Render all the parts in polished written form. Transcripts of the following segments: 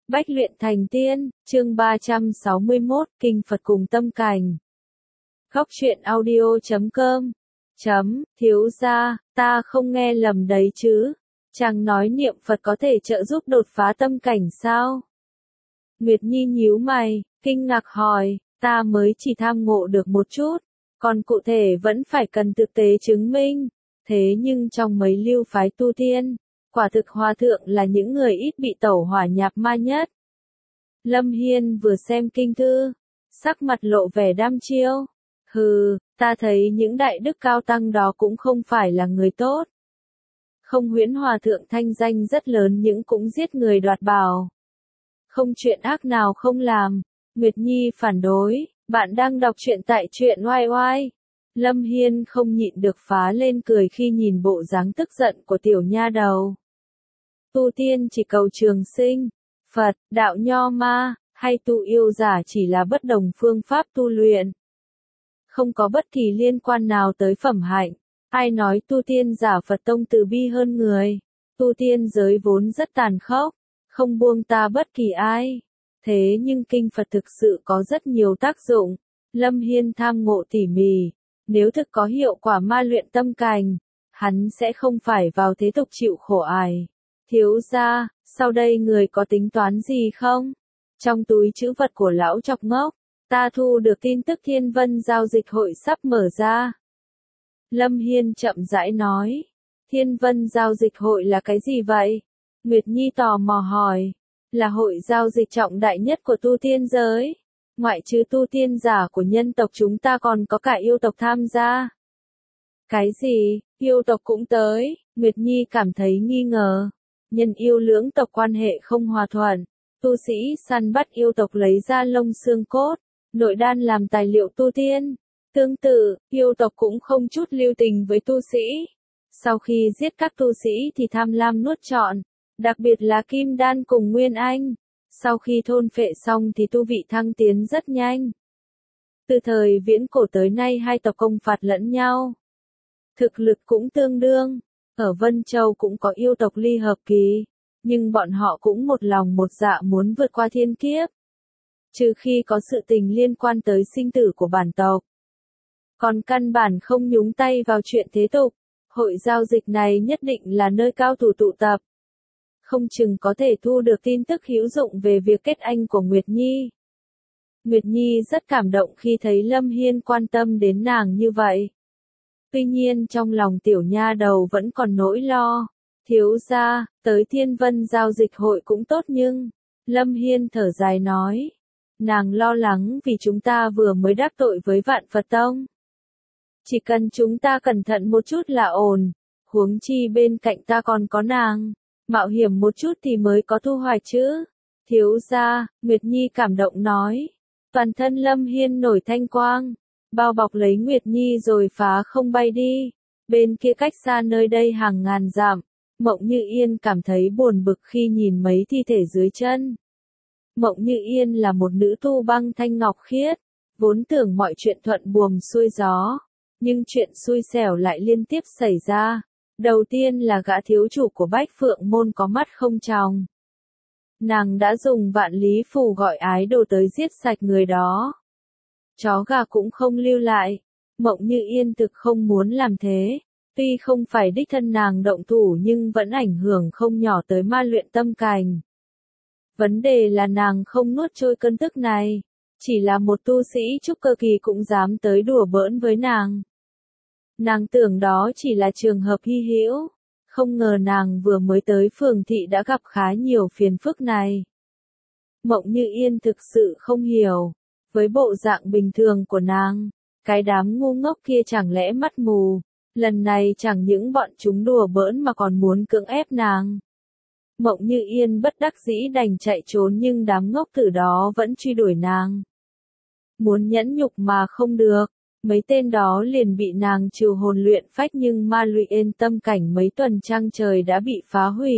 Bách luyện thành tiên, chương 361, Kinh Phật cùng tâm cảnh. Góc truyện audio.com. Thiếu gia, ta không nghe lầm đấy chứ. Chàng nói niệm Phật có thể trợ giúp đột phá tâm cảnh sao? Nguyệt Nhi nhíu mày, kinh ngạc hỏi, ta mới chỉ tham ngộ được một chút, còn cụ thể vẫn phải cần thực tế chứng minh. Thế nhưng trong mấy lưu phái tu tiên, quả thực hòa thượng là những người ít bị tẩu hỏa nhập ma nhất. Lâm Hiên vừa xem kinh thư, sắc mặt lộ vẻ đăm chiêu. Hừ, ta thấy những đại đức cao tăng đó cũng không phải là người tốt. Không Huyễn hòa thượng thanh danh rất lớn nhưng cũng giết người đoạt bảo. Không chuyện ác nào không làm. Nguyệt Nhi phản đối, bạn đang đọc truyện tại truyện oai oai. Lâm Hiên không nhịn được phá lên cười khi nhìn bộ dáng tức giận của tiểu nha đầu. Tu tiên chỉ cầu trường sinh, Phật, đạo nho ma, hay tu yêu giả chỉ là bất đồng phương pháp tu luyện. Không có bất kỳ liên quan nào tới phẩm hạnh. Ai nói tu tiên giả Phật tông từ bi hơn người. Tu tiên giới vốn rất tàn khốc, không buông ta bất kỳ ai. Thế nhưng kinh Phật thực sự có rất nhiều tác dụng. Lâm Hiên tham ngộ tỉ mỉ. Nếu thực có hiệu quả ma luyện tâm cảnh, hắn sẽ không phải vào thế tục chịu khổ ải. Thiếu gia, sau đây người có tính toán gì không? Trong túi trữ vật của lão chọc ngốc, ta thu được tin tức Thiên Vân giao dịch hội sắp mở ra. Lâm Hiên chậm rãi nói, Thiên Vân giao dịch hội là cái gì vậy? Nguyệt Nhi tò mò hỏi, là hội giao dịch trọng đại nhất của tu tiên giới. Ngoại trừ tu tiên giả của nhân tộc chúng ta còn có cả yêu tộc tham gia. Cái gì, yêu tộc cũng tới? Nguyệt Nhi cảm thấy nghi ngờ. Nhân yêu lưỡng tộc quan hệ không hòa thuận. Tu sĩ săn bắt yêu tộc lấy ra lông xương cốt, nội đan làm tài liệu tu tiên. Tương tự, yêu tộc cũng không chút lưu tình với tu sĩ. Sau khi giết các tu sĩ thì tham lam nuốt trọn, đặc biệt là kim đan cùng nguyên anh. Sau khi thôn phệ xong thì tu vị thăng tiến rất nhanh. Từ thời viễn cổ tới nay hai tộc công phạt lẫn nhau. Thực lực cũng tương đương. Ở Vân Châu cũng có yêu tộc ly hợp kỳ. Nhưng bọn họ cũng một lòng một dạ muốn vượt qua thiên kiếp. Trừ khi có sự tình liên quan tới sinh tử của bản tộc. Còn căn bản không nhúng tay vào chuyện thế tục. Hội giao dịch này nhất định là nơi cao thủ tụ tập. Không chừng có thể thu được tin tức hữu dụng về việc kết anh của Nguyệt Nhi. Nguyệt Nhi rất cảm động khi thấy Lâm Hiên quan tâm đến nàng như vậy. Tuy nhiên trong lòng tiểu nha đầu vẫn còn nỗi lo. Thiếu gia, tới Thiên Vân giao dịch hội cũng tốt nhưng... Lâm Hiên thở dài nói. Nàng lo lắng vì chúng ta vừa mới đắc tội với Vạn Phật Tông. Chỉ cần chúng ta cẩn thận một chút là ổn. Huống chi bên cạnh ta còn có nàng. Mạo hiểm một chút thì mới có thu hoạch chứ. Thiếu gia, Nguyệt Nhi cảm động nói. Toàn thân Lâm Hiên nổi thanh quang. Bao bọc lấy Nguyệt Nhi rồi phá không bay đi. Bên kia cách xa nơi đây hàng ngàn dặm. Mộng Như Yên cảm thấy buồn bực khi nhìn mấy thi thể dưới chân. Mộng Như Yên là một nữ tu băng thanh ngọc khiết. Vốn tưởng mọi chuyện thuận buồm xuôi gió. Nhưng chuyện xui xẻo lại liên tiếp xảy ra. Đầu tiên là gã thiếu chủ của Bách Phượng Môn có mắt không tròng. Nàng đã dùng vạn lý phù gọi ái đồ tới giết sạch người đó. Chó gà cũng không lưu lại. Mộng Như Yên thực không muốn làm thế. Tuy không phải đích thân nàng động thủ nhưng vẫn ảnh hưởng không nhỏ tới ma luyện tâm cảnh. Vấn đề là nàng không nuốt trôi cơn tức này. Chỉ là một tu sĩ trúc cơ kỳ cũng dám tới đùa bỡn với nàng. Nàng tưởng đó chỉ là trường hợp hy hữu, không ngờ nàng vừa mới tới phường thị đã gặp khá nhiều phiền phức này. Mộng Như Yên thực sự không hiểu, với bộ dạng bình thường của nàng, cái đám ngu ngốc kia chẳng lẽ mắt mù, lần này chẳng những bọn chúng đùa bỡn mà còn muốn cưỡng ép nàng. Mộng Như Yên bất đắc dĩ đành chạy trốn nhưng đám ngốc tử đó vẫn truy đuổi nàng. Muốn nhẫn nhục mà không được. Mấy tên đó liền bị nàng trừ hồn luyện phách nhưng ma luyện tâm cảnh mấy tuần trăng trời đã bị phá hủy.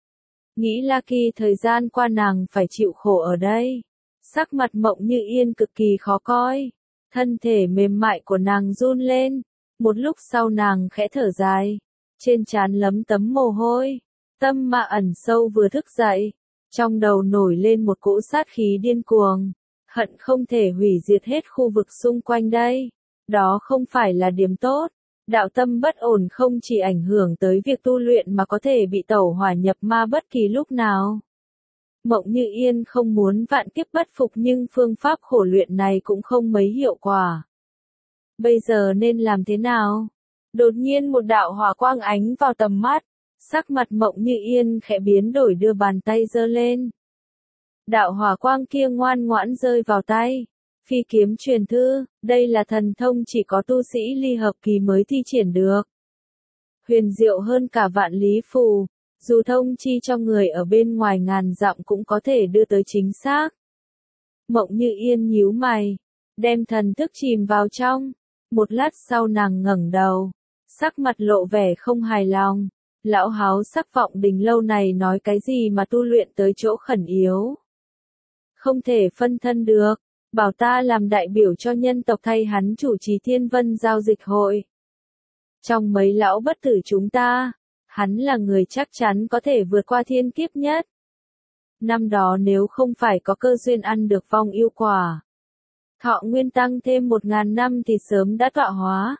Nghĩ là kỳ thời gian qua nàng phải chịu khổ ở đây. Sắc mặt Mộng Như Yên cực kỳ khó coi. Thân thể mềm mại của nàng run lên. Một lúc sau nàng khẽ thở dài. Trên trán lấm tấm mồ hôi. Tâm Mạ Ẩn Sâu vừa thức dậy. Trong đầu nổi lên một cỗ sát khí điên cuồng, hận không thể hủy diệt hết khu vực xung quanh đây. Đó không phải là điểm tốt. Đạo tâm bất ổn không chỉ ảnh hưởng tới việc tu luyện mà có thể bị tẩu hỏa nhập ma bất kỳ lúc nào. Mộng Như Yên không muốn vạn kiếp bất phục nhưng phương pháp khổ luyện này cũng không mấy hiệu quả. Bây giờ nên làm thế nào? Đột nhiên một đạo hỏa quang ánh vào tầm mắt, sắc mặt Mộng Như Yên khẽ biến đổi đưa bàn tay giơ lên. Đạo hỏa quang kia ngoan ngoãn rơi vào tay. Phi kiếm truyền thư, đây là thần thông chỉ có tu sĩ ly hợp kỳ mới thi triển được. Huyền diệu hơn cả vạn lý phù, dù thông chi cho người ở bên ngoài ngàn dặm cũng có thể đưa tới chính xác. Mộng Như Yên nhíu mày, đem thần thức chìm vào trong. Một lát sau nàng ngẩng đầu, sắc mặt lộ vẻ không hài lòng. Lão háo sắc Vọng Đình lâu này nói cái gì mà tu luyện tới chỗ khẩn yếu. Không thể phân thân được, bảo ta làm đại biểu cho nhân tộc thay hắn chủ trì Thiên Vân giao dịch hội. Trong mấy lão bất tử chúng ta, hắn là người chắc chắn có thể vượt qua thiên kiếp nhất. Năm đó nếu không phải có cơ duyên ăn được vong yêu quả, thọ nguyên tăng thêm 1000 năm thì sớm đã tọa hóa.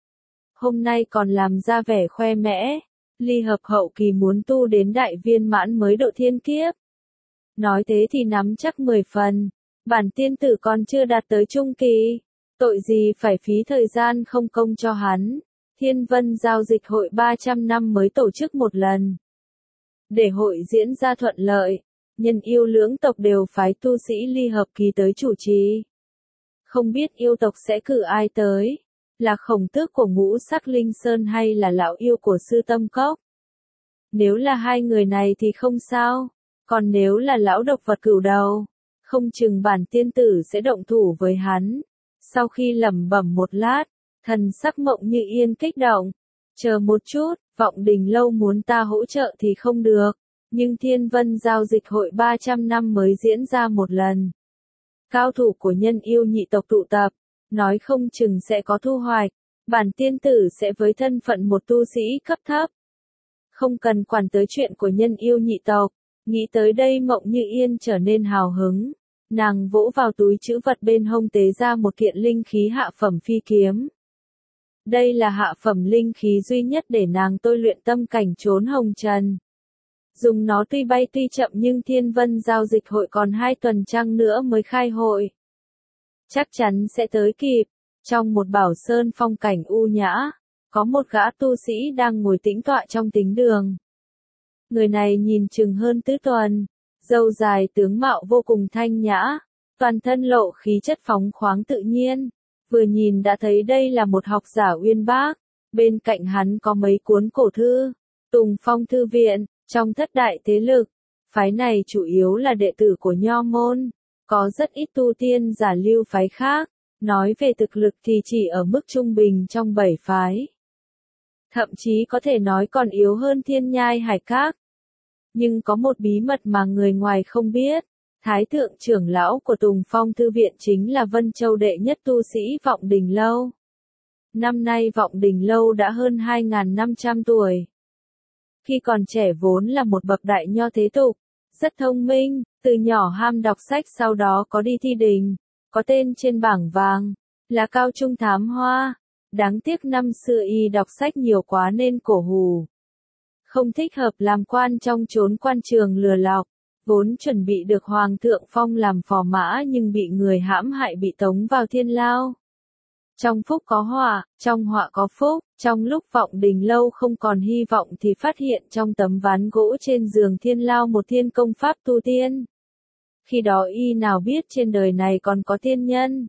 Hôm nay còn làm ra vẻ khoe mẽ, ly hợp hậu kỳ muốn tu đến đại viên mãn mới độ thiên kiếp. Nói thế thì nắm chắc 10 phần, bản tiên tử còn chưa đạt tới trung kỳ, tội gì phải phí thời gian không công cho hắn. Thiên Vân giao dịch hội 300 năm mới tổ chức một lần. Để hội diễn ra thuận lợi, nhân yêu lưỡng tộc đều phái tu sĩ ly hợp kỳ tới chủ trì. Không biết yêu tộc sẽ cử ai tới, là Khổng Tước của Ngũ Sắc Linh Sơn hay là lão yêu của Sư Tâm Cốc. Nếu là hai người này thì không sao, còn nếu là lão độc vật cửu đầu, không chừng bản tiên tử sẽ động thủ với hắn. Sau khi lẩm bẩm một lát, thần sắc Mộng Như Yên kích động. Chờ một chút, Vọng Đình lâu muốn ta hỗ trợ thì không được, nhưng Thiên Vân giao dịch hội 300 năm mới diễn ra một lần. Cao thủ của nhân yêu nhị tộc tụ tập, nói không chừng sẽ có thu hoạch, bản tiên tử sẽ với thân phận một tu sĩ cấp thấp. Không cần quản tới chuyện của nhân yêu nhị tộc, nghĩ tới đây Mộng Như Yên trở nên hào hứng. Nàng vỗ vào túi trữ vật bên hông tế ra một kiện linh khí hạ phẩm phi kiếm. Đây là hạ phẩm linh khí duy nhất để nàng tôi luyện tâm cảnh trốn hồng trần. Dùng nó tuy bay tuy chậm nhưng Thiên Vân giao dịch hội còn 2 tuần trăng nữa mới khai hội. Chắc chắn sẽ tới kịp. Trong một bảo sơn phong cảnh u nhã, có một gã tu sĩ đang ngồi tĩnh tọa trong tính đường. Người này nhìn chừng hơn tứ tuần, râu dài tướng mạo vô cùng thanh nhã, toàn thân lộ khí chất phóng khoáng tự nhiên. Vừa nhìn đã thấy đây là một học giả uyên bác, bên cạnh hắn có mấy cuốn cổ thư, Tùng Phong Thư Viện, trong thất đại thế lực. Phái này chủ yếu là đệ tử của Nho môn, có rất ít tu tiên giả lưu phái khác, nói về thực lực thì chỉ ở mức trung bình trong 7 phái. Thậm chí có thể nói còn yếu hơn Thiên Nhai Hải Các. Nhưng có một bí mật mà người ngoài không biết. Thái thượng trưởng lão của Tùng Phong Thư Viện chính là Vân Châu đệ nhất tu sĩ Vọng Đình Lâu. Năm nay Vọng Đình Lâu đã hơn 2.500 tuổi. Khi còn trẻ vốn là một bậc đại nho thế tục, rất thông minh, từ nhỏ ham đọc sách sau đó có đi thi đình, có tên trên bảng vàng, là Cao Trung Thám Hoa. Đáng tiếc năm xưa y đọc sách nhiều quá nên cổ hù. Không thích hợp làm quan trong chốn quan trường lừa lọc. Vốn chuẩn bị được Hoàng thượng phong làm phò mã nhưng bị người hãm hại bị tống vào thiên lao. Trong phúc có họa, trong họa có phúc, trong lúc Vọng Đình Lâu không còn hy vọng thì phát hiện trong tấm ván gỗ trên giường thiên lao một thiên công pháp tu tiên. Khi đó y nào biết trên đời này còn có tiên nhân.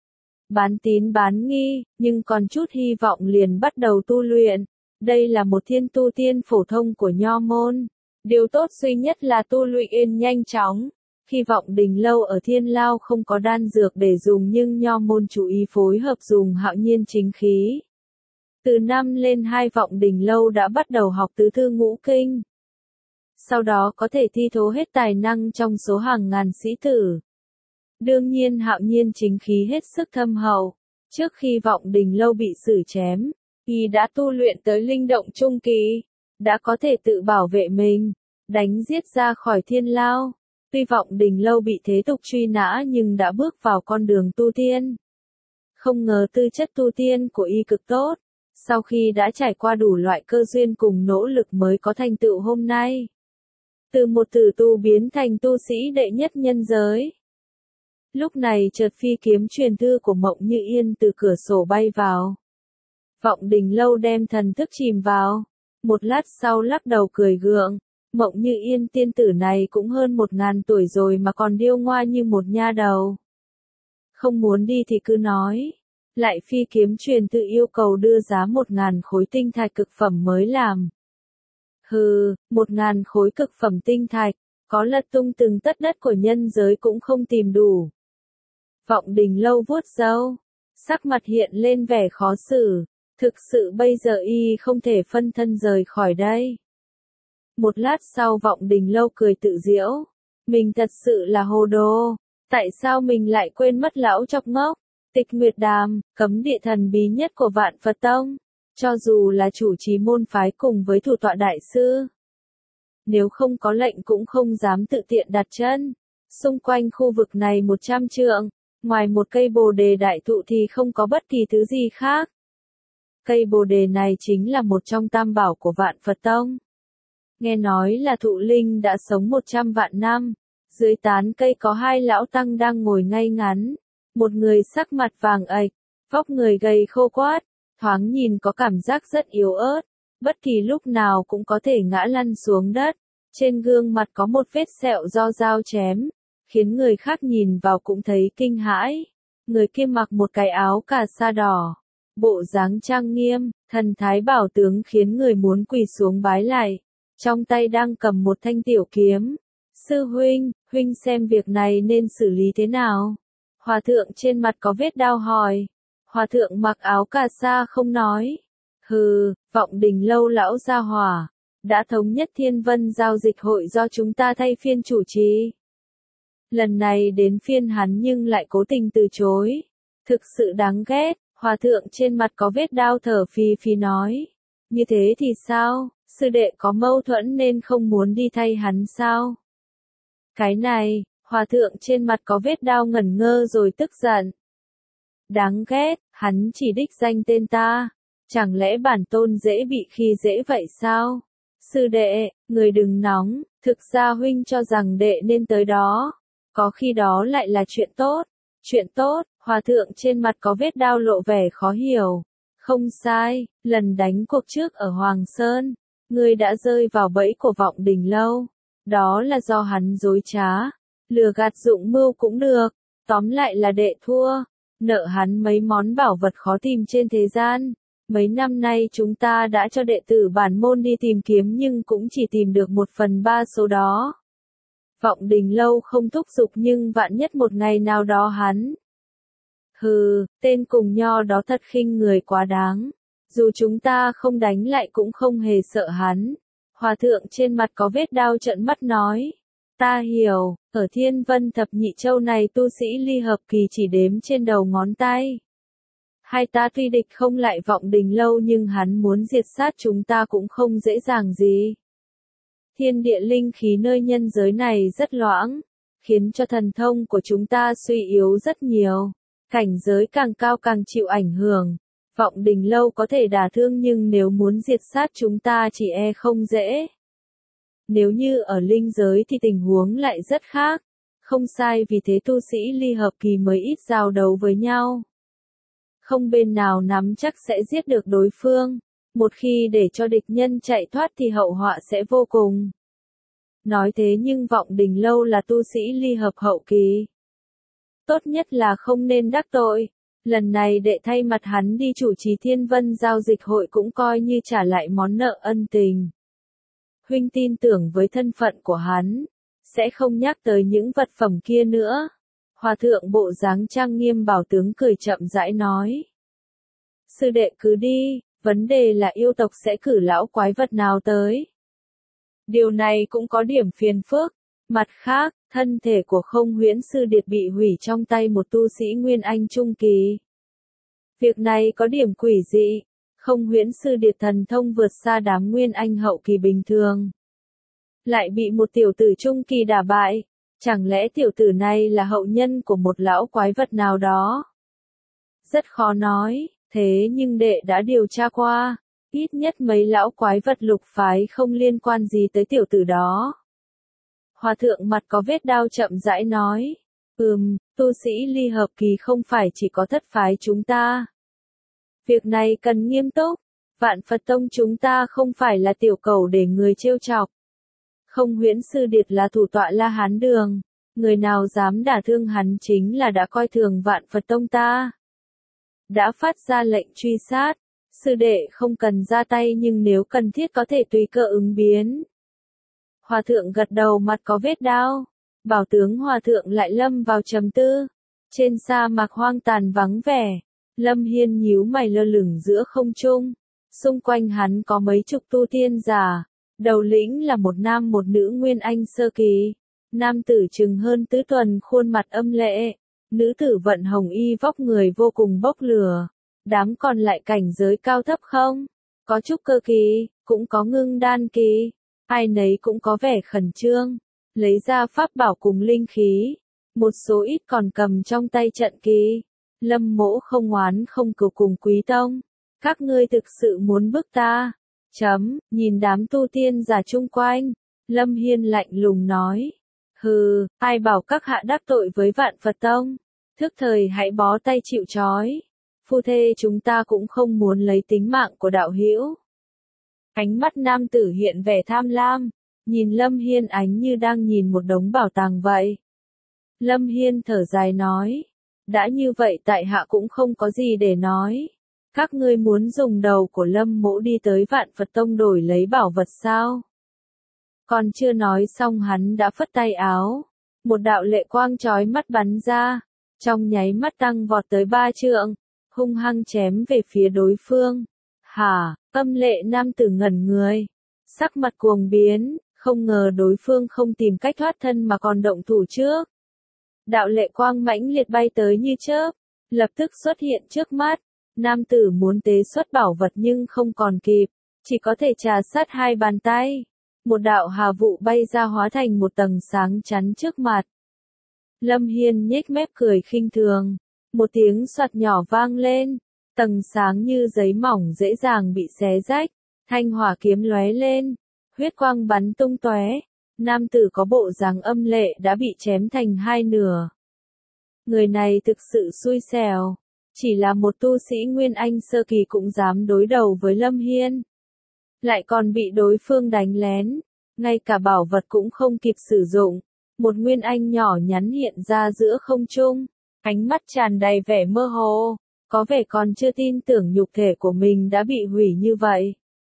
Bán tín bán nghi, nhưng còn chút hy vọng liền bắt đầu tu luyện. Đây là một thiên tu tiên phổ thông của Nho môn. Điều tốt duy nhất là tu luyện nhanh chóng. Khi Vọng Đình Lâu ở thiên lao không có đan dược để dùng nhưng Nho môn chú ý phối hợp dùng hạo nhiên chính khí. Từ năm lên 2 Vọng Đình Lâu đã bắt đầu học tứ thư ngũ kinh. Sau đó có thể thi thố hết tài năng trong số hàng ngàn sĩ tử. Đương nhiên hạo nhiên chính khí hết sức thâm hậu. Trước khi Vọng Đình Lâu bị xử chém, y đã tu luyện tới linh động trung kỳ, đã có thể tự bảo vệ mình. đánh giết ra khỏi thiên lao. Tuy Vọng Đình Lâu bị thế tục truy nã nhưng đã bước vào con đường tu tiên. Không ngờ tư chất tu tiên của y cực tốt, sau khi đã trải qua đủ loại cơ duyên cùng nỗ lực mới có thành tựu hôm nay. Từ một tử tu biến thành tu sĩ đệ nhất nhân giới. Lúc này chợt phi kiếm truyền thư của Mộng Như Yên từ cửa sổ bay vào. Vọng Đình Lâu đem thần thức chìm vào. Một lát sau lắc đầu cười gượng. Mộng Như Yên tiên tử này cũng hơn 1000 tuổi rồi mà còn điêu ngoa như một nha đầu. Không muốn đi thì cứ nói. Lại phi kiếm truyền thư yêu cầu đưa giá 1000 khối tinh thạch cực phẩm mới làm. Hừ, 1000 khối cực phẩm tinh thạch, có lật tung từng tất đất của nhân giới cũng không tìm đủ. Vọng Đình Lâu vuốt râu, sắc mặt hiện lên vẻ khó xử, thực sự bây giờ y không thể phân thân rời khỏi đây. Một lát sau Vọng Đình Lâu cười tự giễu, mình thật sự là hồ đồ, tại sao mình lại quên mất lão chọc ngốc, Tịch Nguyệt Đàm, cấm địa thần bí nhất của Vạn Phật Tông, cho dù là chủ trì môn phái cùng với thủ tọa đại sư. Nếu không có lệnh cũng không dám tự tiện đặt chân, xung quanh khu vực này 100 trượng, ngoài một cây bồ đề đại thụ thì không có bất kỳ thứ gì khác. Cây bồ đề này chính là một trong tam bảo của Vạn Phật Tông. Nghe nói là thụ linh đã sống 100 vạn năm, dưới tán cây có hai lão tăng đang ngồi ngay ngắn, một người sắc mặt vàng ạch, vóc người gầy khô quát, thoáng nhìn có cảm giác rất yếu ớt, bất kỳ lúc nào cũng có thể ngã lăn xuống đất, trên gương mặt có một vết sẹo do dao chém, khiến người khác nhìn vào cũng thấy kinh hãi. Người kia mặc một cái áo cà sa đỏ, bộ dáng trang nghiêm, thần thái bảo tướng khiến người muốn quỳ xuống bái lại, trong tay đang cầm một thanh tiểu kiếm. Sư huynh, huynh xem việc này nên xử lý thế nào? Hòa thượng trên mặt có vết đao hỏi. Hòa thượng mặc áo cà sa không nói. Hừ, Vọng Đình Lâu lão gia hỏa, đã thống nhất Thiên Vân giao dịch hội do chúng ta thay phiên chủ trì. Lần này đến phiên hắn nhưng lại cố tình từ chối. Thực sự đáng ghét, hòa thượng trên mặt có vết đao thở phì phì nói. Như thế thì sao, sư đệ có mâu thuẫn nên không muốn đi thay hắn sao? Cái này, hòa thượng trên mặt có vết đao ngẩn ngơ rồi tức giận. Đáng ghét, hắn chỉ đích danh tên ta. Chẳng lẽ bản tôn dễ bị khi dễ vậy sao? Sư đệ, người đừng nóng, thực ra huynh cho rằng đệ nên tới đó. Có khi đó lại là chuyện tốt. Chuyện tốt, hòa thượng trên mặt có vết đao lộ vẻ khó hiểu. Không sai, lần đánh cuộc trước ở Hoàng Sơn, ngươi đã rơi vào bẫy của Vọng Đình Lâu. Đó là do hắn dối trá, lừa gạt dụng mưu cũng được, tóm lại là đệ thua. Nợ hắn mấy món bảo vật khó tìm trên thế gian. Mấy năm nay chúng ta đã cho đệ tử bản môn đi tìm kiếm nhưng cũng chỉ tìm được 1/3 số đó. Vọng Đình Lâu không thúc giục nhưng vạn nhất một ngày nào đó hắn. Hừ, tên cùng nho đó thật khinh người quá đáng. Dù chúng ta không đánh lại cũng không hề sợ hắn. Hòa thượng trên mặt có vết đao trợn mắt nói. Ta hiểu, ở Thiên Vân Thập Nhị Châu này tu sĩ ly hợp kỳ chỉ đếm trên đầu ngón tay. Hai ta tuy địch không lại Vọng Đình Lâu nhưng hắn muốn diệt sát chúng ta cũng không dễ dàng gì. Thiên địa linh khí nơi nhân giới này rất loãng, khiến cho thần thông của chúng ta suy yếu rất nhiều. Cảnh giới càng cao càng chịu ảnh hưởng. Vọng Đình Lâu có thể đả thương nhưng nếu muốn diệt sát chúng ta chỉ e không dễ. Nếu như ở linh giới thì tình huống lại rất khác. Không sai, vì thế tu sĩ ly hợp kỳ mới ít giao đấu với nhau. Không bên nào nắm chắc sẽ giết được đối phương. Một khi để cho địch nhân chạy thoát thì hậu họa sẽ vô cùng. Nói thế nhưng Vọng Đình Lâu là tu sĩ ly hợp hậu kỳ. Tốt nhất là không nên đắc tội. Lần này đệ thay mặt hắn đi chủ trì Thiên Vân giao dịch hội cũng coi như trả lại món nợ ân tình. Huynh tin tưởng với thân phận của hắn, sẽ không nhắc tới những vật phẩm kia nữa. Hòa thượng bộ dáng trang nghiêm bảo tướng cười chậm rãi nói. Sư đệ cứ đi, vấn đề là yêu tộc sẽ cử lão quái vật nào tới. Điều này cũng có điểm phiền phức. Mặt khác, thân thể của Không Huyễn Sư Điệt bị hủy trong tay một tu sĩ Nguyên Anh Trung Kỳ. Việc này có điểm quỷ dị. Không Huyễn Sư Điệt thần thông vượt xa đám Nguyên Anh hậu kỳ bình thường. lại bị một tiểu tử trung kỳ đả bại. Chẳng lẽ tiểu tử này là hậu nhân của một lão quái vật nào đó? Rất khó nói, thế nhưng đệ đã điều tra qua, ít nhất mấy lão quái vật lục phái không liên quan gì tới tiểu tử đó. Hòa thượng mặt có vết đao chậm rãi nói, tu sĩ ly hợp kỳ không phải chỉ có thất phái chúng ta. Việc này cần nghiêm túc, Vạn Phật Tông chúng ta không phải là tiểu cầu để người trêu chọc. Không Huyễn Sư Điệt là thủ tọa La Hán Đường, người nào dám đả thương hắn chính là đã coi thường Vạn Phật Tông ta. Đã phát ra lệnh truy sát, sư đệ không cần ra tay nhưng nếu cần thiết có thể tùy cơ ứng biến. Hòa thượng gật đầu mặt có vết đao, bảo tướng hòa thượng lại lâm vào trầm tư. Trên sa mạc hoang tàn vắng vẻ, Lâm Hiên nhíu mày lơ lửng giữa không trung, xung quanh hắn có mấy chục tu tiên giả, đầu lĩnh là một nam một nữ nguyên anh sơ kỳ, nam tử chừng hơn tứ tuần khuôn mặt âm lệ, nữ tử vận hồng y vóc người vô cùng bốc lửa, đám còn lại cảnh giới cao thấp không, có trúc cơ kỳ, cũng có ngưng đan kỳ, ai nấy cũng có vẻ khẩn trương, lấy ra pháp bảo cùng linh khí, một số ít còn cầm trong tay trận kỳ. Lâm Mỗ không oán không cừu cùng Quý Tông, các ngươi thực sự muốn bức ta. Nhìn đám tu tiên giả chung quanh, Lâm Hiên lạnh lùng nói, hừ, ai bảo các hạ đắc tội với Vạn Phật Tông, thức thời hãy bó tay chịu trói, phu thê chúng ta cũng không muốn lấy tính mạng của đạo hữu. Ánh mắt nam tử hiện vẻ tham lam, nhìn Lâm Hiên ánh như đang nhìn một đống bảo tàng vậy. Lâm Hiên thở dài nói, đã như vậy tại hạ cũng không có gì để nói. Các ngươi muốn dùng đầu của Lâm Mỗ đi tới Vạn Phật Tông đổi lấy bảo vật sao? Còn chưa nói xong hắn đã phất tay áo. Một đạo lệ quang chói mắt bắn ra. Trong nháy mắt tăng vọt tới 3 trượng. Hung hăng chém về phía đối phương. Hả, âm lệ nam tử ngẩn người. Sắc mặt cuồng biến, không ngờ đối phương không tìm cách thoát thân mà còn động thủ trước. Đạo lệ quang mãnh liệt bay tới như chớp, lập tức xuất hiện trước mắt. Nam tử muốn tế xuất bảo vật nhưng không còn kịp, chỉ có thể trà sát hai bàn tay. Một đạo hà vụ bay ra hóa thành một tầng sáng chắn trước mặt. Lâm Hiên nhếch mép cười khinh thường, một tiếng xoạt nhỏ vang lên, tầng sáng như giấy mỏng dễ dàng bị xé rách, thanh hỏa kiếm lóe lên, huyết quang bắn tung tóe. Nam tử có bộ dáng âm lệ đã bị chém thành hai nửa. Người này thực sự xui xẻo, chỉ là một tu sĩ Nguyên Anh sơ kỳ cũng dám đối đầu với Lâm Hiên. Lại còn bị đối phương đánh lén, ngay cả bảo vật cũng không kịp sử dụng. Một Nguyên Anh nhỏ nhắn hiện ra giữa không trung, ánh mắt tràn đầy vẻ mơ hồ, có vẻ còn chưa tin tưởng nhục thể của mình đã bị hủy như vậy.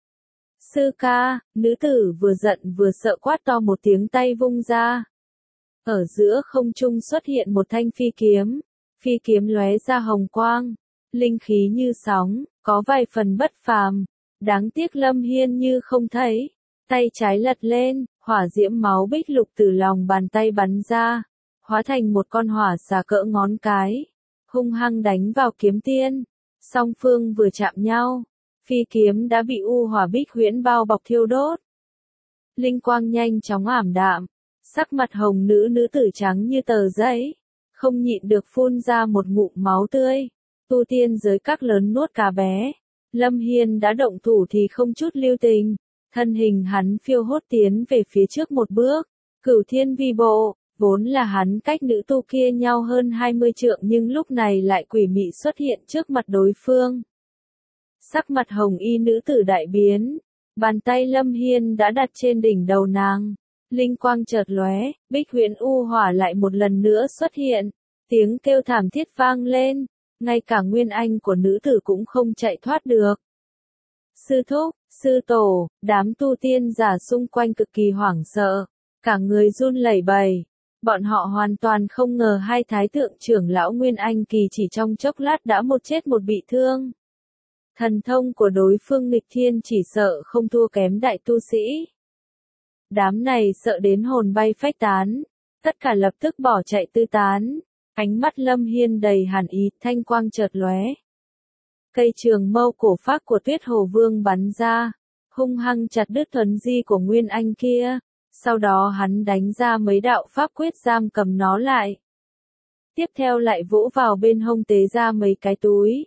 Sư ca, nữ tử vừa giận vừa sợ quát to một tiếng tay vung ra. Ở giữa không trung xuất hiện một thanh phi kiếm lóe ra hồng quang, linh khí như sóng, có vài phần bất phàm. Đáng tiếc Lâm Hiên như không thấy, tay trái lật lên, hỏa diễm máu bích lục từ lòng bàn tay bắn ra, hóa thành một con hỏa xà cỡ ngón cái, hung hăng đánh vào kiếm tiên. Song phương vừa chạm nhau, phi kiếm đã bị u hỏa bích huyễn bao bọc thiêu đốt. Linh quang nhanh chóng ảm đạm, sắc mặt hồng nữ tử trắng như tờ giấy, không nhịn được phun ra một ngụm máu tươi. Tu tiên giới các lớn nuốt cá bé, Lâm Hiên đã động thủ thì không chút lưu tình, thân hình hắn phiêu hốt tiến về phía trước một bước, Cửu Thiên Vi Bộ, vốn là hắn cách nữ tu kia nhau hơn 20 trượng nhưng lúc này lại quỷ mị xuất hiện trước mặt đối phương. Sắc mặt hồng y nữ tử đại biến, bàn tay Lâm Hiên đã đặt trên đỉnh đầu nàng, linh quang chợt lóe, bích huyễn u hỏa lại một lần nữa xuất hiện, tiếng kêu thảm thiết vang lên, ngay cả Nguyên Anh của nữ tử cũng không chạy thoát được. Sư thúc, sư tổ, đám tu tiên giả xung quanh cực kỳ hoảng sợ, cả người run lẩy bẩy, bọn họ hoàn toàn không ngờ hai thái thượng trưởng lão Nguyên Anh kỳ chỉ trong chốc lát đã một chết một bị thương. Thần thông của đối phương nghịch thiên chỉ sợ không thua kém đại tu sĩ. Đám này sợ đến hồn bay phách tán, tất cả lập tức bỏ chạy tứ tán. Ánh mắt Lâm Hiên đầy hàn ý, thanh quang chợt lóe. Cây trường mâu cổ phác của Tuyết Hồ Vương bắn ra, hung hăng chặt đứt thuần di của Nguyên Anh kia. Sau đó hắn đánh ra mấy đạo pháp quyết giam cầm nó lại. Tiếp theo lại vỗ vào bên hông tế ra mấy cái túi.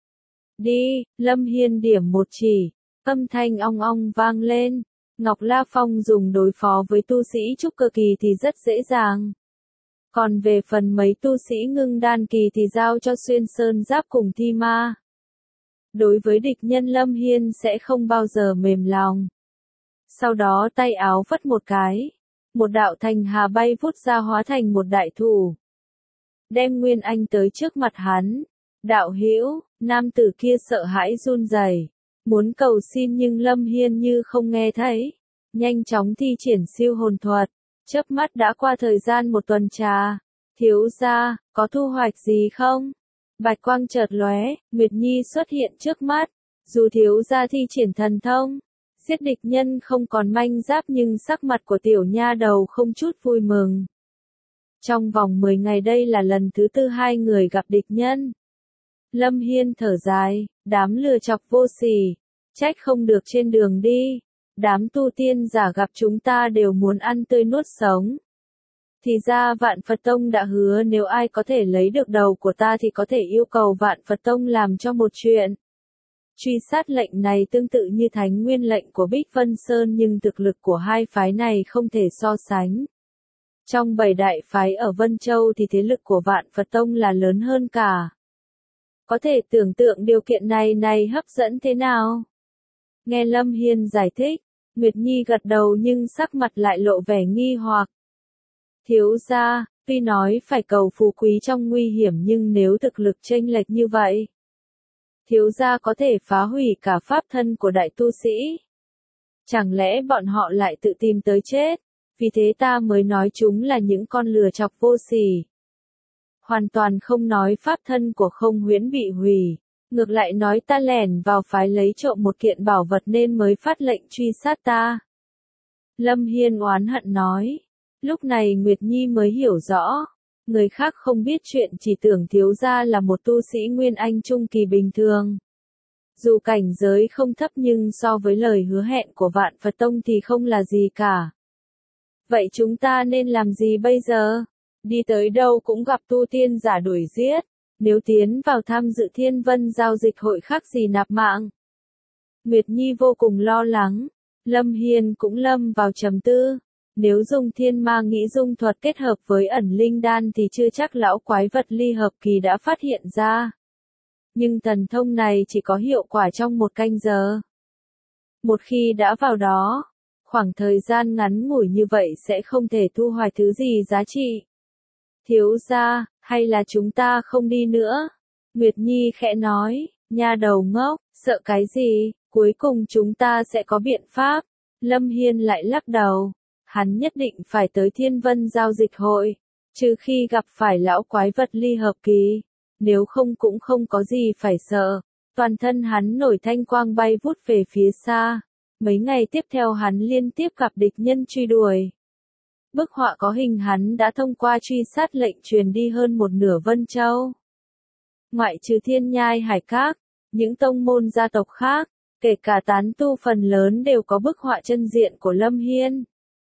Đi, Lâm Hiên điểm một chỉ, âm thanh ong ong vang lên. Ngọc La Phong dùng đối phó với tu sĩ trúc cơ kỳ thì rất dễ dàng. Còn về phần mấy tu sĩ ngưng đan kỳ thì giao cho Xuyên Sơn Giáp cùng Thi Ma. Đối với địch nhân Lâm Hiên sẽ không bao giờ mềm lòng. Sau đó tay áo phất một cái, một đạo thành hà bay vút ra hóa thành một đại thủ. Đem Nguyên Anh tới trước mặt hắn. Đạo hữu, nam tử kia sợ hãi run rẩy, muốn cầu xin nhưng Lâm Hiên như không nghe thấy. Nhanh chóng thi triển siêu hồn thuật, chớp mắt đã qua thời gian một tuần trà. Thiếu gia, có thu hoạch gì không? Bạch quang chợt lóe, Nguyệt Nhi xuất hiện trước mắt. Dù thiếu gia thi triển thần thông, giết địch nhân không còn manh giáp nhưng sắc mặt của tiểu nha đầu không chút vui mừng. Trong vòng 10 ngày đây là lần thứ tư hai người gặp địch nhân. Lâm Hiên thở dài, đám lừa chọc vô sỉ, trách không được trên đường đi. Đám tu tiên giả gặp chúng ta đều muốn ăn tươi nuốt sống. Thì ra Vạn Phật Tông đã hứa nếu ai có thể lấy được đầu của ta thì có thể yêu cầu Vạn Phật Tông làm cho một chuyện. Truy sát lệnh này tương tự như Thánh Nguyên lệnh của Bích Vân Sơn nhưng thực lực của hai phái này không thể so sánh. Trong 7 đại phái ở Vân Châu thì thế lực của Vạn Phật Tông là lớn hơn cả. Có thể tưởng tượng điều kiện này hấp dẫn thế nào? Nghe Lâm Hiên giải thích, Nguyệt Nhi gật đầu nhưng sắc mặt lại lộ vẻ nghi hoặc. Thiếu gia, tuy nói phải cầu phú quý trong nguy hiểm nhưng nếu thực lực chênh lệch như vậy, thiếu gia có thể phá hủy cả pháp thân của đại tu sĩ. Chẳng lẽ bọn họ lại tự tìm tới chết? Vì thế ta mới nói chúng là những con lừa chọc vô sỉ. Hoàn toàn không nói pháp thân của Không Huyễn bị hủy, ngược lại nói ta lẻn vào phái lấy trộm một kiện bảo vật nên mới phát lệnh truy sát ta. Lâm Hiên oán hận nói. Lúc này Nguyệt Nhi mới hiểu rõ. Người khác không biết chuyện chỉ tưởng thiếu gia là một tu sĩ Nguyên Anh trung kỳ bình thường. Dù cảnh giới không thấp nhưng so với lời hứa hẹn của Vạn Phật Tông thì không là gì cả. Vậy chúng ta nên làm gì bây giờ? Đi tới đâu cũng gặp tu tiên giả đuổi giết. Nếu tiến vào tham dự Thiên Vân giao dịch hội khác gì nạp mạng. Nguyệt Nhi vô cùng lo lắng. Lâm Hiên cũng lâm vào trầm tư. Nếu dùng thiên ma nghĩ dung thuật kết hợp với ẩn linh đan thì chưa chắc lão quái vật ly hợp kỳ đã phát hiện ra. Nhưng thần thông này chỉ có hiệu quả trong 1 canh giờ. Một khi đã vào đó, khoảng thời gian ngắn ngủi như vậy sẽ không thể thu hoạch thứ gì giá trị. Thiếu gia, hay là chúng ta không đi nữa? Nguyệt Nhi khẽ nói, nha đầu ngốc, sợ cái gì, cuối cùng chúng ta sẽ có biện pháp. Lâm Hiên lại lắc đầu. Hắn nhất định phải tới Thiên Vân giao dịch hội, trừ khi gặp phải lão quái vật ly hợp kỳ, nếu không cũng không có gì phải sợ. Toàn thân hắn nổi thanh quang bay vút về phía xa. Mấy ngày tiếp theo hắn liên tiếp gặp địch nhân truy đuổi. Bức họa có hình hắn đã thông qua truy sát lệnh truyền đi hơn một nửa Vân Châu. Ngoại trừ Thiên Nhai Hải Các, những tông môn gia tộc khác, kể cả tán tu phần lớn đều có bức họa chân diện của Lâm Hiên.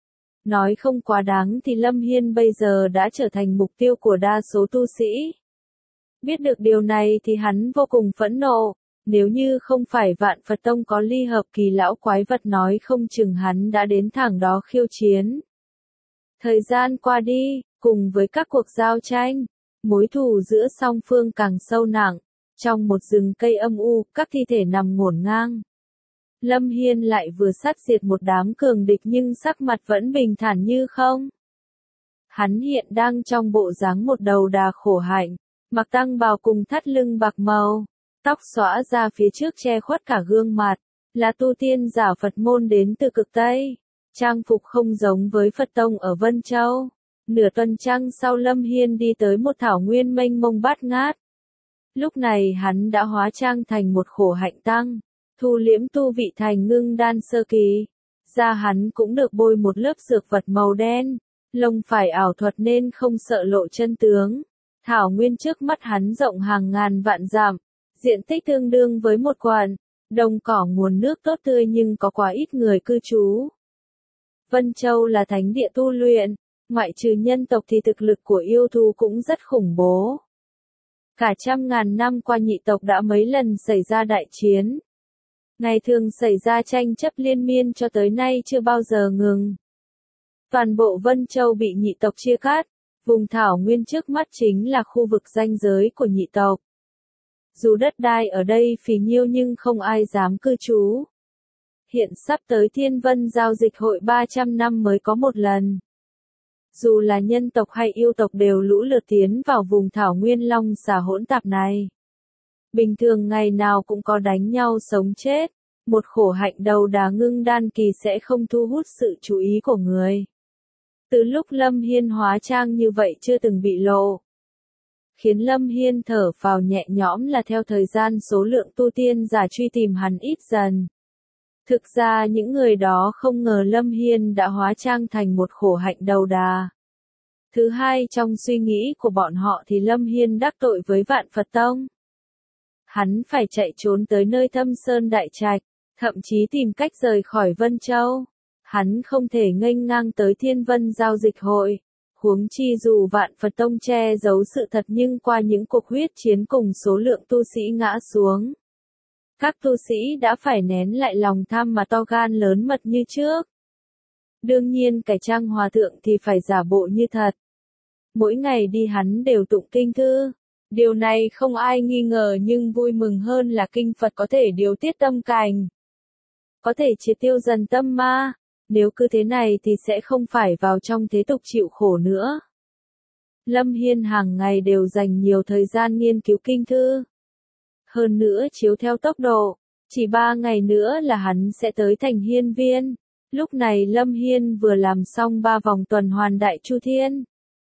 Nói không quá đáng thì Lâm Hiên bây giờ đã trở thành mục tiêu của đa số tu sĩ. Biết được điều này thì hắn vô cùng phẫn nộ. Nếu như không phải Vạn Phật Tông có ly hợp kỳ lão quái vật nói không chừng hắn đã đến thẳng đó khiêu chiến. Thời gian qua đi, cùng với các cuộc giao tranh, mối thù giữa song phương càng sâu nặng. Trong một rừng cây âm u, các thi thể nằm ngổn ngang. Lâm Hiên lại vừa sát diệt một đám cường địch nhưng sắc mặt vẫn bình thản như không. Hắn hiện đang trong bộ dáng một đầu đà khổ hạnh, mặc tăng bào cùng thắt lưng bạc màu, tóc xõa ra phía trước che khuất cả gương mặt, là tu tiên giả Phật môn đến từ cực Tây, trang phục không giống với Phật Tông ở Vân Châu. Nửa tuần trăng sau Lâm Hiên đi tới một thảo nguyên mênh mông bát ngát. Lúc này hắn đã hóa trang thành một khổ hạnh tăng. Thu liễm tu vị thành ngưng đan sơ kỳ. Da hắn cũng được bôi một lớp dược vật màu đen. Lông phải ảo thuật nên không sợ lộ chân tướng. Thảo nguyên trước mắt hắn rộng hàng ngàn vạn dặm. Diện tích tương đương với một quận. Đồng cỏ nguồn nước tốt tươi nhưng có quá ít người cư trú. Vân Châu là thánh địa tu luyện, ngoại trừ nhân tộc thì thực lực của yêu thú cũng rất khủng bố. Cả trăm ngàn năm qua nhị tộc đã mấy lần xảy ra đại chiến. Ngày thường xảy ra tranh chấp liên miên cho tới nay chưa bao giờ ngừng. Toàn bộ Vân Châu bị nhị tộc chia cắt, vùng thảo nguyên trước mắt chính là khu vực ranh giới của nhị tộc. Dù đất đai ở đây phì nhiêu nhưng không ai dám cư trú. Hiện sắp tới Thiên Vân giao dịch hội 300 năm mới có một lần. Dù là nhân tộc hay yêu tộc đều lũ lượt tiến vào vùng thảo nguyên long xà hỗn tạp này. Bình thường ngày nào cũng có đánh nhau sống chết, một khổ hạnh đầu đá ngưng đan kỳ sẽ không thu hút sự chú ý của người. Từ lúc Lâm Hiên hóa trang như vậy chưa từng bị lộ. Khiến Lâm Hiên thở phào nhẹ nhõm là theo thời gian số lượng tu tiên giả truy tìm hắn ít dần. Thực ra những người đó không ngờ Lâm Hiên đã hóa trang thành một khổ hạnh đầu đà. Thứ hai trong suy nghĩ của bọn họ thì Lâm Hiên đắc tội với Vạn Phật Tông. Hắn phải chạy trốn tới nơi Thâm Sơn Đại Trạch, thậm chí tìm cách rời khỏi Vân Châu. Hắn không thể nghênh ngang tới Thiên Vân giao dịch hội. Huống chi dù Vạn Phật Tông che giấu sự thật nhưng qua những cuộc huyết chiến cùng số lượng tu sĩ ngã xuống. Các tu sĩ đã phải nén lại lòng tham mà to gan lớn mật như trước. Đương nhiên cải trang hòa thượng thì phải giả bộ như thật. Mỗi ngày đi hắn đều tụng kinh thư. Điều này không ai nghi ngờ nhưng vui mừng hơn là kinh Phật có thể điều tiết tâm cảnh. Có thể triệt tiêu dần tâm ma. Nếu cứ thế này thì sẽ không phải vào trong thế tục chịu khổ nữa. Lâm Hiên hàng ngày đều dành nhiều thời gian nghiên cứu kinh thư. Hơn nữa chiếu theo tốc độ, chỉ 3 ngày nữa là hắn sẽ tới thành Hiên Viên. Lúc này Lâm Hiên vừa làm xong 3 vòng tuần hoàn đại chu thiên.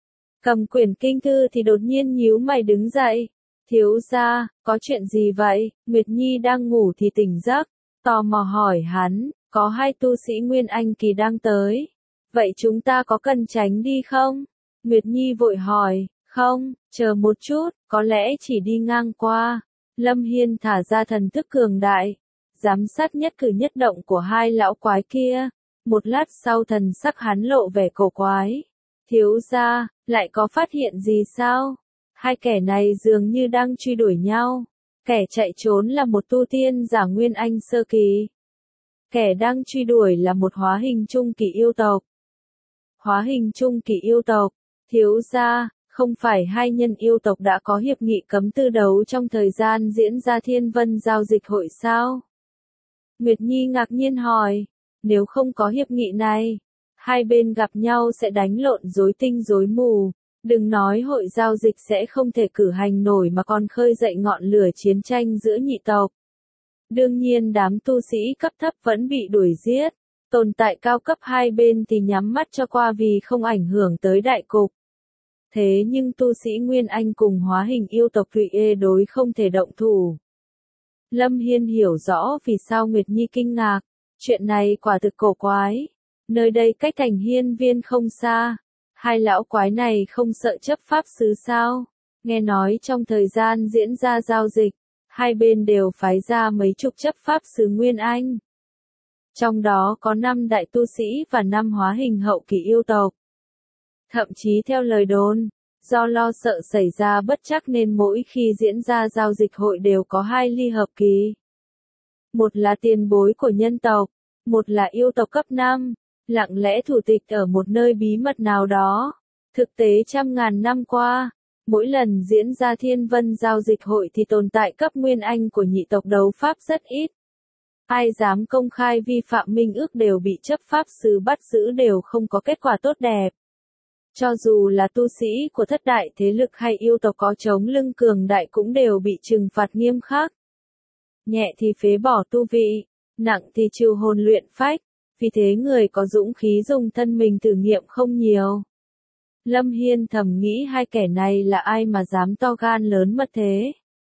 Cầm quyển kinh thư thì đột nhiên nhíu mày đứng dậy. Thiếu gia, có chuyện gì vậy? Nguyệt Nhi đang ngủ thì tỉnh giấc, tò mò hỏi hắn, có 2 tu sĩ Nguyên Anh kỳ đang tới. Vậy chúng ta có cần tránh đi không? Nguyệt Nhi vội hỏi, không, chờ một chút, có lẽ chỉ đi ngang qua. Lâm Hiên thả ra thần thức cường đại, giám sát nhất cử nhất động của 2 lão quái kia. Một lát sau thần sắc hắn lộ vẻ cổ quái. Thiếu gia, lại có phát hiện gì sao? 2 kẻ này dường như đang truy đuổi nhau. Kẻ chạy trốn là một tu tiên giả Nguyên Anh sơ kỳ. Kẻ đang truy đuổi là một hóa hình trung kỳ yêu tộc. Hóa hình trung kỳ yêu tộc, thiếu gia, không phải 2 nhân yêu tộc đã có hiệp nghị cấm tư đấu trong thời gian diễn ra Thiên Vân giao dịch hội sao? Nguyệt Nhi ngạc nhiên hỏi, nếu không có hiệp nghị này, 2 bên gặp nhau sẽ đánh lộn rối tinh rối mù, đừng nói hội giao dịch sẽ không thể cử hành nổi mà còn khơi dậy ngọn lửa chiến tranh giữa nhị tộc. Đương nhiên đám tu sĩ cấp thấp vẫn bị đuổi giết, tồn tại cao cấp 2 bên thì nhắm mắt cho qua vì không ảnh hưởng tới đại cục. Thế nhưng tu sĩ Nguyên Anh cùng hóa hình yêu tộc tuyệt đối không thể động thủ. Lâm Hiên hiểu rõ vì sao Nguyệt Nhi kinh ngạc, chuyện này quả thực cổ quái. Nơi đây cách thành Hiên Viên không xa, 2 lão quái này không sợ chấp pháp sứ sao? Nghe nói trong thời gian diễn ra giao dịch, 2 bên đều phái ra mấy chục chấp pháp sứ Nguyên Anh. Trong đó có 5 đại tu sĩ và 5 hóa hình hậu kỳ yêu tộc. Thậm chí theo lời đồn, do lo sợ xảy ra bất trắc nên mỗi khi diễn ra giao dịch hội đều có 2 ly hợp kỳ. Một là tiền bối của nhân tộc, một là yêu tộc cấp 5, lặng lẽ thủ tịch ở một nơi bí mật nào đó. Thực tế trăm ngàn năm qua, mỗi lần diễn ra Thiên Vân giao dịch hội thì tồn tại cấp Nguyên Anh của nhị tộc đấu pháp rất ít. Ai dám công khai vi phạm minh ước đều bị chấp pháp sứ bắt giữ đều không có kết quả tốt đẹp. Cho dù là tu sĩ của thất đại thế lực hay yêu tộc có chống lưng cường đại cũng đều bị trừng phạt nghiêm khắc. Nhẹ thì phế bỏ tu vị, nặng thì trừ hồn luyện phách, vì thế người có dũng khí dùng thân mình thử nghiệm không nhiều. Lâm Hiên thầm nghĩ 2 kẻ này là ai mà dám to gan lớn mật thế.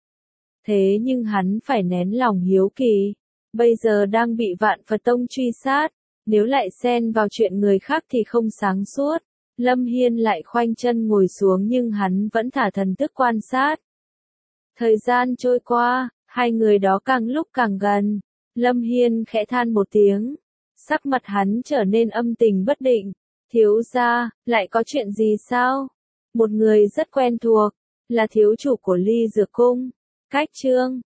Thế nhưng hắn phải nén lòng hiếu kỳ, bây giờ đang bị Vạn Phật Tông truy sát, nếu lại xen vào chuyện người khác thì không sáng suốt. Lâm Hiên lại khoanh chân ngồi xuống nhưng hắn vẫn thả thần thức quan sát. Thời gian trôi qua, 2 người đó càng lúc càng gần. Lâm Hiên khẽ than một tiếng. Sắc mặt hắn trở nên âm tình bất định. Thiếu gia, lại có chuyện gì sao? Một người rất quen thuộc, là thiếu chủ của Ly Dược Cung. Cách chương